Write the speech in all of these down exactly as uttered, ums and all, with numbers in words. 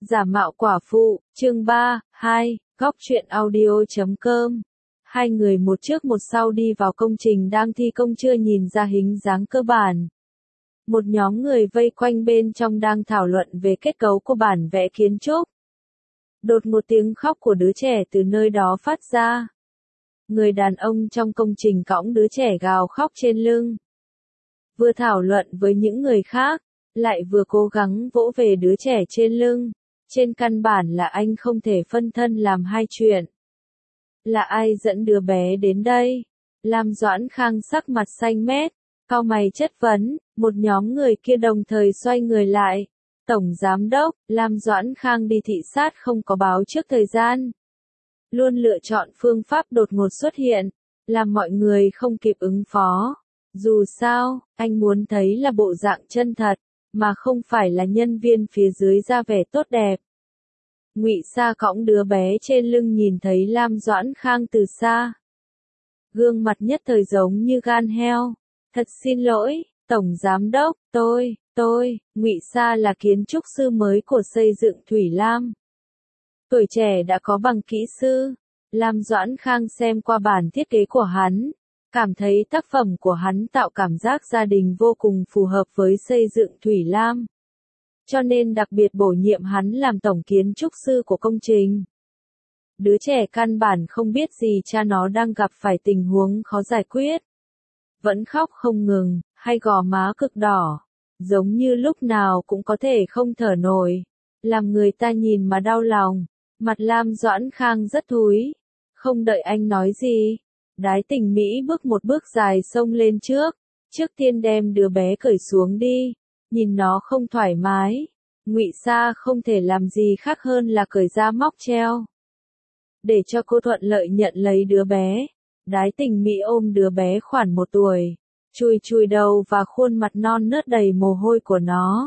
Giả mạo quả phụ, chương ba, hai, góc truyện audio chấm com. Hai người một trước một sau đi vào công trình đang thi công chưa nhìn ra hình dáng cơ bản. Một nhóm người vây quanh bên trong đang thảo luận về kết cấu của bản vẽ kiến trúc. Đột một tiếng khóc của đứa trẻ từ nơi đó phát ra. Người đàn ông trong công trình cõng đứa trẻ gào khóc trên lưng. Vừa thảo luận với những người khác, lại vừa cố gắng vỗ về đứa trẻ trên lưng. Trên căn bản là anh không thể phân thân làm hai chuyện. Là ai dẫn đứa bé đến đây? Lam Doãn Khang sắc mặt xanh mét, cau mày chất vấn, một nhóm người kia đồng thời xoay người lại. Tổng Giám đốc, Lam Doãn Khang đi thị sát không có báo trước thời gian. Luôn lựa chọn phương pháp đột ngột xuất hiện, làm mọi người không kịp ứng phó. Dù sao, anh muốn thấy là bộ dạng chân thật, mà không phải là nhân viên phía dưới ra vẻ tốt đẹp. Ngụy Sa cõng đứa bé trên lưng nhìn thấy Lam Doãn Khang từ xa. Gương mặt nhất thời giống như gan heo. Thật xin lỗi, Tổng Giám đốc, tôi, tôi, Ngụy Sa là kiến trúc sư mới của xây dựng Thủy Lam. Tuổi trẻ đã có bằng kỹ sư. Lam Doãn Khang xem qua bản thiết kế của hắn, cảm thấy tác phẩm của hắn tạo cảm giác gia đình vô cùng phù hợp với xây dựng Thủy Lam. Cho nên đặc biệt bổ nhiệm hắn làm tổng kiến trúc sư của công trình. Đứa trẻ căn bản không biết gì cha nó đang gặp phải tình huống khó giải quyết. Vẫn khóc không ngừng, hay gò má cực đỏ, giống như lúc nào cũng có thể không thở nổi, làm người ta nhìn mà đau lòng. Mặt Lam Doãn Khang rất thúi, không đợi anh nói gì, Đái Tình Mỹ bước một bước dài xông lên trước, trước tiên đem đứa bé cởi xuống đi. Nhìn nó không thoải mái, Ngụy Sa không thể làm gì khác hơn là cởi ra móc treo. Để cho cô thuận lợi nhận lấy đứa bé, Đái Tình Mỹ ôm đứa bé khoảng một tuổi, chùi chùi đầu và khuôn mặt non nớt đầy mồ hôi của nó.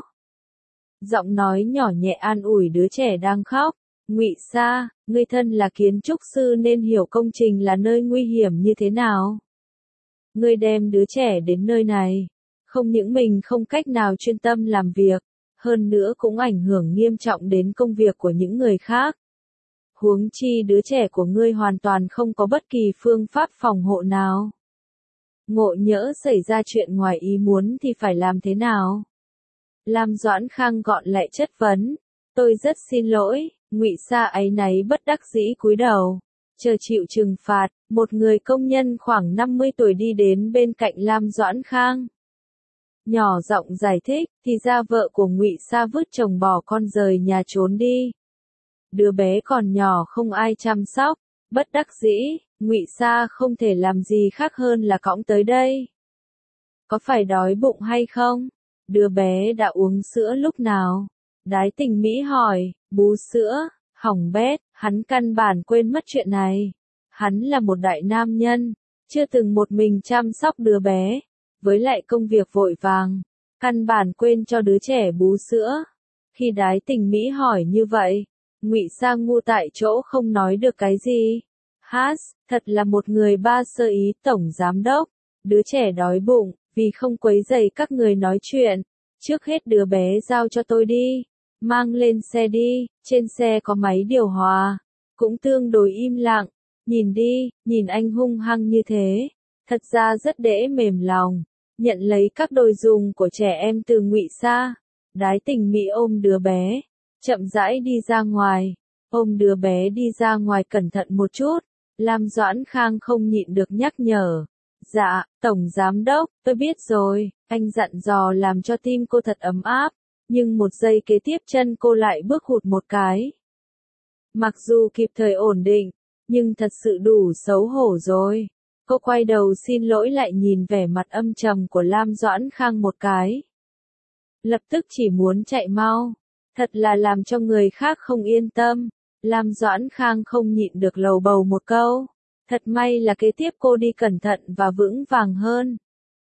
Giọng nói nhỏ nhẹ an ủi đứa trẻ đang khóc. Ngụy Sa, ngươi thân là kiến trúc sư nên hiểu công trình là nơi nguy hiểm như thế nào. Ngươi đem đứa trẻ đến nơi này, không những mình không cách nào chuyên tâm làm việc, hơn nữa cũng ảnh hưởng nghiêm trọng đến công việc của những người khác. Huống chi đứa trẻ của ngươi hoàn toàn không có bất kỳ phương pháp phòng hộ nào. Ngộ nhỡ xảy ra chuyện ngoài ý muốn thì phải làm thế nào? Lam Doãn Khang gọn lại chất vấn, tôi rất xin lỗi. Ngụy Sa áy náy bất đắc dĩ cúi đầu, chờ chịu trừng phạt. Một người công nhân khoảng năm mươi tuổi đi đến bên cạnh Lam Doãn Khang. Nhỏ giọng giải thích, thì ra vợ của Ngụy Sa vứt chồng bỏ con rời nhà trốn đi. Đứa bé còn nhỏ không ai chăm sóc, bất đắc dĩ, Ngụy Sa không thể làm gì khác hơn là cõng tới đây. Có phải đói bụng hay không? Đứa bé đã uống sữa lúc nào? Đái Tình Mỹ hỏi, bú sữa, hỏng bét, hắn căn bản quên mất chuyện này. Hắn là một đại nam nhân, chưa từng một mình chăm sóc đứa bé, với lại công việc vội vàng, căn bản quên cho đứa trẻ bú sữa. Khi Đái Tình Mỹ hỏi như vậy, Ngụy Sa ngu tại chỗ không nói được cái gì. Hát, thật là một người ba sơ ý. Tổng Giám đốc, đứa trẻ đói bụng, vì không quấy rầy các người nói chuyện, trước hết đứa bé giao cho tôi đi. Mang lên xe đi, trên xe có máy điều hòa, cũng tương đối im lặng. Nhìn đi, nhìn anh hung hăng như thế, thật ra rất dễ mềm lòng. Nhận lấy các đồ dùng của trẻ em từ Ngụy Sa, Đái Tình Mỹ ôm đứa bé, chậm rãi đi ra ngoài. Ôm đứa bé đi ra ngoài cẩn thận một chút, Lam Doãn Khang không nhịn được nhắc nhở. Dạ, Tổng Giám đốc, tôi biết rồi, anh dặn dò làm cho tim cô thật ấm áp. Nhưng một giây kế tiếp chân cô lại bước hụt một cái. Mặc dù kịp thời ổn định, nhưng thật sự đủ xấu hổ rồi. Cô quay đầu xin lỗi lại nhìn vẻ mặt âm trầm của Lam Doãn Khang một cái. Lập tức chỉ muốn chạy mau. Thật là làm cho người khác không yên tâm. Lam Doãn Khang không nhịn được lầu bầu một câu. Thật may là kế tiếp cô đi cẩn thận và vững vàng hơn.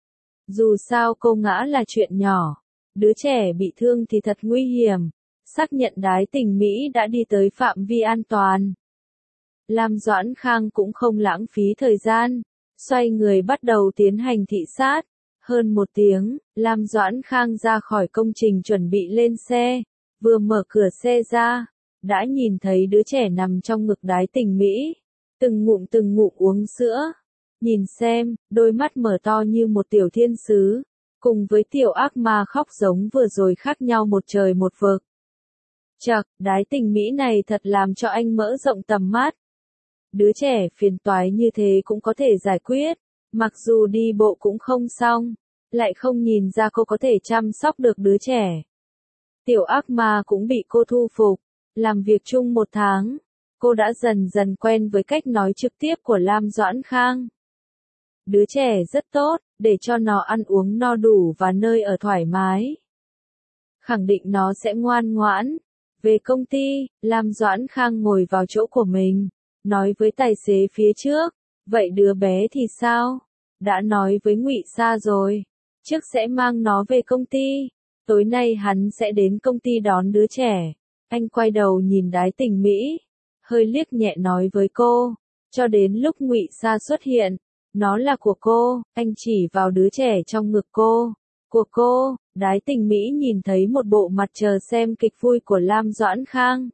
Dù sao cô ngã là chuyện nhỏ. Đứa trẻ bị thương thì thật nguy hiểm. Xác nhận Đái Tình Mỹ đã đi tới phạm vi an toàn. Lam Doãn Khang cũng không lãng phí thời gian. Xoay người bắt đầu tiến hành thị sát. Hơn một tiếng, Lam Doãn Khang ra khỏi công trình chuẩn bị lên xe. vừa mở cửa xe ra, đã nhìn thấy đứa trẻ nằm trong ngực Đái Tình Mỹ, từng ngụm từng ngụm uống sữa. Nhìn xem, đôi mắt mở to như một tiểu thiên sứ, cùng với tiểu ác ma khóc giống vừa rồi khác nhau một trời một vực. Chậc, Đái Tình Mỹ này thật làm cho anh mở rộng tầm mắt. Đứa trẻ phiền toái như thế cũng có thể giải quyết, mặc dù đi bộ cũng không xong, lại không nhìn ra cô có thể chăm sóc được đứa trẻ. Tiểu ác ma cũng bị cô thu phục, làm việc chung một tháng, cô đã dần dần quen với cách nói trực tiếp của Lam Doãn Khang. Đứa trẻ rất tốt, để cho nó ăn uống no đủ và nơi ở thoải mái. Khẳng định nó sẽ ngoan ngoãn. Về công ty, Lam Doãn Khang ngồi vào chỗ của mình, nói với tài xế phía trước, vậy đứa bé thì sao? Đã nói với Ngụy Sa rồi, trước sẽ mang nó về công ty, tối nay hắn sẽ đến công ty đón đứa trẻ. Anh quay đầu nhìn Đái Tình Mỹ, hơi liếc nhẹ nói với cô, cho đến lúc Ngụy Sa xuất hiện, nó là của cô. Anh chỉ vào đứa trẻ trong ngực cô, của cô. Đái Tình Mỹ nhìn thấy một bộ mặt chờ xem kịch vui của Lam Doãn Khang.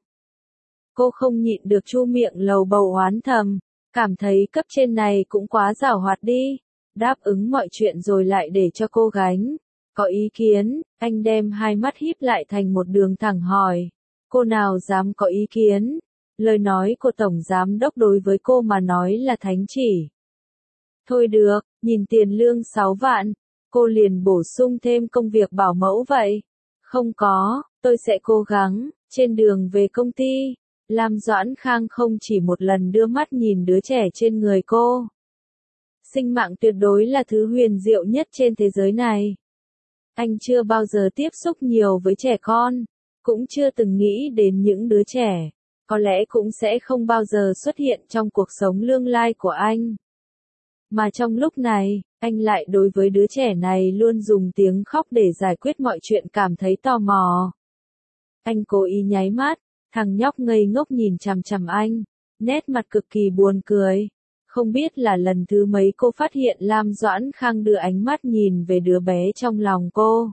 Cô không nhịn được chu miệng lầu bầu oán thầm, cảm thấy cấp trên này cũng quá giảo hoạt đi, đáp ứng mọi chuyện rồi lại để cho cô gánh. Có ý kiến? Anh đem hai mắt híp lại thành một đường thẳng hỏi. Cô nào dám có ý kiến? Lời nói của Tổng Giám Đốc đối với cô mà nói là thánh chỉ. Thôi được, nhìn tiền lương sáu vạn, cô liền bổ sung thêm công việc bảo mẫu vậy. Không có, tôi sẽ cố gắng. Trên đường về công ty, Lam Doãn Khang không chỉ một lần đưa mắt nhìn đứa trẻ trên người cô. Sinh mạng tuyệt đối là thứ huyền diệu nhất trên thế giới này. Anh chưa bao giờ tiếp xúc nhiều với trẻ con, cũng chưa từng nghĩ đến những đứa trẻ, có lẽ cũng sẽ không bao giờ xuất hiện trong cuộc sống lương lai của anh. Mà trong lúc này, anh lại đối với đứa trẻ này luôn dùng tiếng khóc để giải quyết mọi chuyện cảm thấy tò mò. Anh cố ý nháy mắt, thằng nhóc ngây ngốc nhìn chằm chằm anh, nét mặt cực kỳ buồn cười. Không biết là lần thứ mấy cô phát hiện Lam Doãn Khang đưa ánh mắt nhìn về đứa bé trong lòng cô.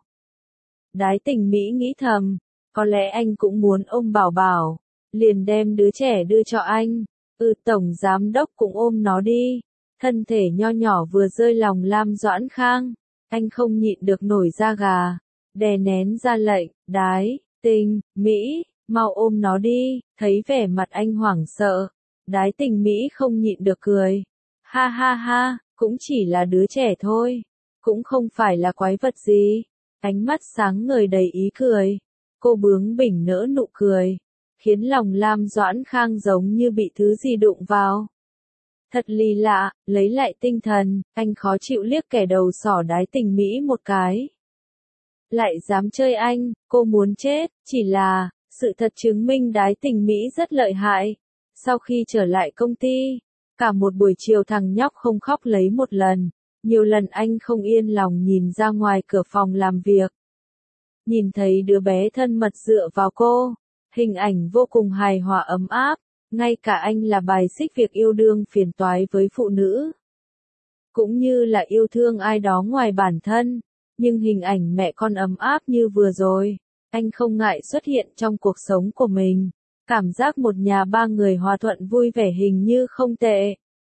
Đái Tình Mỹ nghĩ thầm, có lẽ anh cũng muốn ôm bảo bảo, liền đem đứa trẻ đưa cho anh. Ừ, Tổng Giám Đốc cũng ôm nó đi. Thân thể nho nhỏ vừa rơi lòng Lam Doãn Khang, anh không nhịn được nổi da gà, đè nén ra lệnh, Đái Tình Mỹ, mau ôm nó đi. Thấy vẻ mặt anh hoảng sợ, Đái Tình Mỹ không nhịn được cười. Ha ha ha, cũng chỉ là đứa trẻ thôi, cũng không phải là quái vật gì. Ánh mắt sáng ngời đầy ý cười, cô bướng bỉnh nở nụ cười, khiến lòng Lam Doãn Khang giống như bị thứ gì đụng vào. Thật lì lạ, lấy lại tinh thần, anh khó chịu liếc kẻ đầu sỏ Đái Tình Mỹ một cái. Lại dám chơi anh, cô muốn chết. Chỉ là, sự thật chứng minh Đái Tình Mỹ rất lợi hại. Sau khi trở lại công ty, cả một buổi chiều thằng nhóc không khóc lấy một lần. Nhiều lần anh không yên lòng nhìn ra ngoài cửa phòng làm việc. Nhìn thấy đứa bé thân mật dựa vào cô, hình ảnh vô cùng hài hòa ấm áp. Ngay cả anh là bài xích việc yêu đương phiền toái với phụ nữ, cũng như là yêu thương ai đó ngoài bản thân, nhưng hình ảnh mẹ con ấm áp như vừa rồi, anh không ngại xuất hiện trong cuộc sống của mình. Cảm giác một nhà ba người hòa thuận vui vẻ hình như không tệ.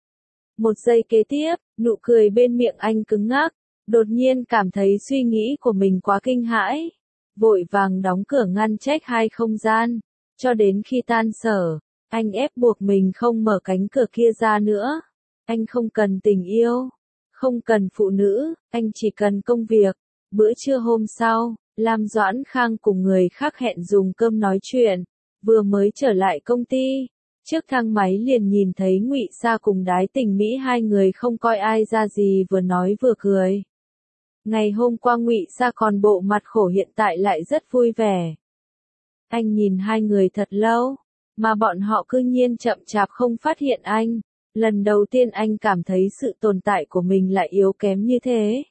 Một giây kế tiếp, nụ cười bên miệng anh cứng ngắc, đột nhiên cảm thấy suy nghĩ của mình quá kinh hãi, vội vàng đóng cửa ngăn trách hai không gian, cho đến khi tan sở. Anh ép buộc mình không mở cánh cửa kia ra nữa. Anh không cần tình yêu, không cần phụ nữ, anh chỉ cần công việc. Bữa trưa hôm sau, Lam Doãn Khang cùng người khác hẹn dùng cơm nói chuyện. Vừa mới trở lại công ty, trước thang máy liền nhìn thấy Ngụy Sa cùng Đái Tình Mỹ, hai người không coi ai ra gì, vừa nói vừa cười. Ngày hôm qua Ngụy Sa còn bộ mặt khổ, hiện tại lại rất vui vẻ. Anh nhìn hai người thật lâu, mà bọn họ cư nhiên chậm chạp không phát hiện anh. Lần đầu tiên anh cảm thấy sự tồn tại của mình lại yếu kém như thế.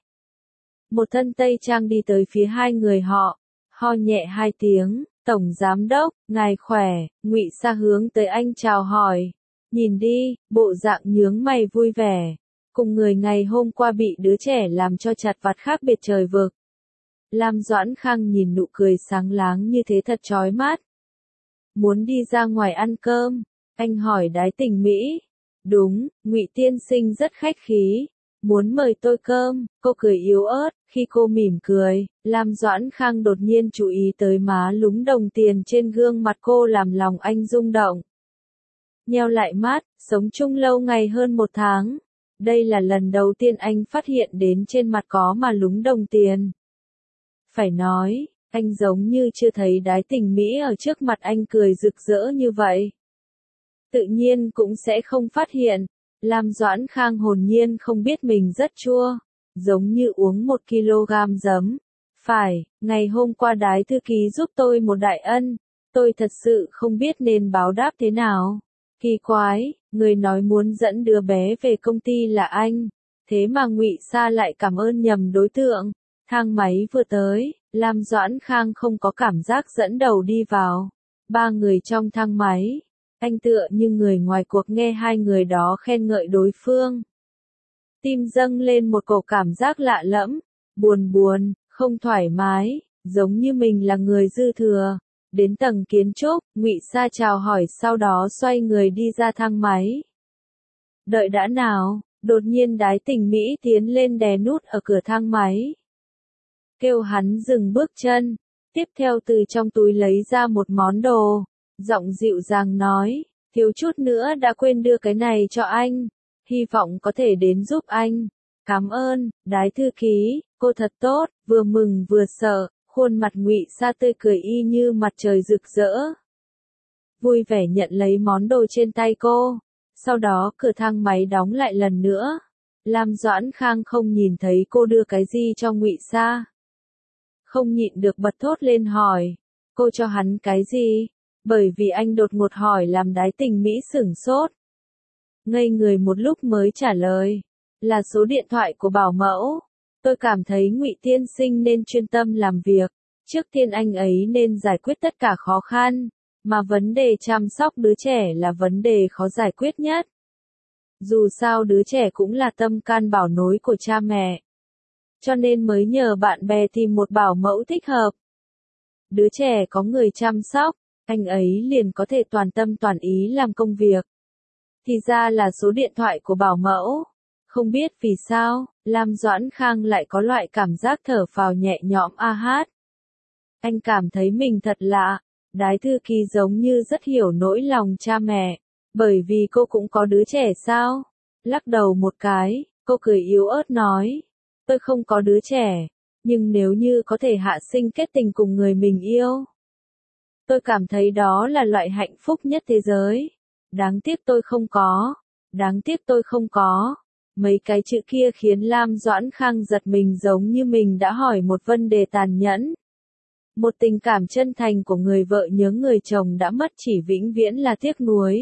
Một thân tây trang đi tới phía hai người họ, ho nhẹ hai tiếng. Tổng Giám Đốc, ngài khỏe. Ngụy Sa hướng tới anh chào hỏi. Nhìn đi, bộ dạng nhướng mày vui vẻ, cùng người ngày hôm qua bị đứa trẻ làm cho chặt vặt khác biệt trời vực. Lam Doãn Khang nhìn nụ cười sáng láng như thế thật chói mắt. Muốn đi ra ngoài ăn cơm? Anh hỏi Đái Tình Mỹ. Đúng, Ngụy tiên sinh rất khách khí. Muốn mời tôi cơm, cô cười yếu ớt, khi cô mỉm cười, Lam Doãn Khang đột nhiên chú ý tới má lúm đồng tiền trên gương mặt cô làm lòng anh rung động. Nheo lại mắt, sống chung lâu ngày hơn một tháng. Đây là lần đầu tiên anh phát hiện đến trên mặt có mà lúm đồng tiền. Phải nói, anh giống như chưa thấy Đái Tình Mỹ ở trước mặt anh cười rực rỡ như vậy. Tự nhiên cũng sẽ không phát hiện. Lam Doãn Khang hồn nhiên không biết mình rất chua, giống như uống một ki lô gam giấm. Phải, ngày hôm qua Đái thư ký giúp tôi một đại ân, tôi thật sự không biết nên báo đáp thế nào. Kỳ quái, người nói muốn dẫn đứa bé về công ty là anh, thế mà Ngụy Sa lại cảm ơn nhầm đối tượng. Thang máy vừa tới, Lam Doãn Khang không có cảm giác dẫn đầu đi vào. Ba người trong thang máy. Anh tựa như người ngoài cuộc nghe hai người đó khen ngợi đối phương. Tim dâng lên một cổ cảm giác lạ lẫm, buồn buồn, không thoải mái, giống như mình là người dư thừa. Đến tầng kiến trúc, Ngụy Sa chào hỏi sau đó xoay người đi ra thang máy. Đợi đã nào, đột nhiên Đái Tình Mỹ tiến lên đè nút ở cửa thang máy. Kêu hắn dừng bước chân, tiếp theo từ trong túi lấy ra một món đồ. Giọng dịu dàng nói, thiếu chút nữa đã quên đưa cái này cho anh, hy vọng có thể đến giúp anh. Cảm ơn, Đái thư ký, cô thật tốt, vừa mừng vừa sợ, khuôn mặt Ngụy Sa tươi cười y như mặt trời rực rỡ. Vui vẻ nhận lấy món đồ trên tay cô, sau đó cửa thang máy đóng lại lần nữa. Lam Doãn Khang không nhìn thấy cô đưa cái gì cho Ngụy Sa. Không nhịn được bật thốt lên hỏi, cô cho hắn cái gì? Bởi vì anh đột ngột hỏi làm Đái Tình Mỹ sửng sốt. Ngây người một lúc mới trả lời, là số điện thoại của bảo mẫu. Tôi cảm thấy Ngụy tiên sinh nên chuyên tâm làm việc, trước tiên anh ấy nên giải quyết tất cả khó khăn, mà vấn đề chăm sóc đứa trẻ là vấn đề khó giải quyết nhất. Dù sao đứa trẻ cũng là tâm can bảo nối của cha mẹ. Cho nên mới nhờ bạn bè tìm một bảo mẫu thích hợp. Đứa trẻ có người chăm sóc, anh ấy liền có thể toàn tâm toàn ý làm công việc. Thì ra là số điện thoại của bảo mẫu. Không biết vì sao, Lam Doãn Khang lại có loại cảm giác thở phào nhẹ nhõm a hát. Anh cảm thấy mình thật lạ, Đái thư ký giống như rất hiểu nỗi lòng cha mẹ, bởi vì cô cũng có đứa trẻ sao? Lắc đầu một cái, cô cười yếu ớt nói, tôi không có đứa trẻ, nhưng nếu như có thể hạ sinh kết tình cùng người mình yêu, tôi cảm thấy đó là loại hạnh phúc nhất thế giới. Đáng tiếc tôi không có, đáng tiếc tôi không có. Mấy cái chữ kia khiến Lam Doãn Khang giật mình giống như mình đã hỏi một vấn đề tàn nhẫn. Một tình cảm chân thành của người vợ nhớ người chồng đã mất chỉ vĩnh viễn là tiếc nuối.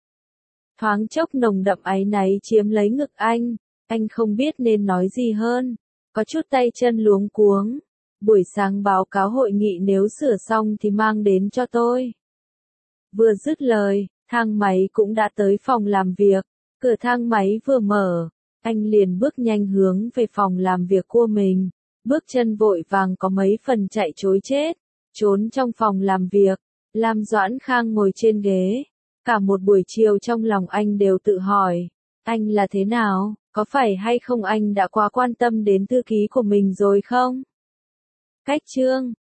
Thoáng chốc nồng đậm áy náy chiếm lấy ngực anh, anh không biết nên nói gì hơn, có chút tay chân luống cuống. Buổi sáng báo cáo hội nghị nếu sửa xong thì mang đến cho tôi. Vừa dứt lời, thang máy cũng đã tới phòng làm việc, cửa thang máy vừa mở, anh liền bước nhanh hướng về phòng làm việc của mình, bước chân vội vàng có mấy phần chạy trối chết, trốn trong phòng làm việc. Lam Doãn Khang ngồi trên ghế, cả một buổi chiều trong lòng anh đều tự hỏi, anh là thế nào, có phải hay không anh đã quá quan tâm đến thư ký của mình rồi không? Cách chương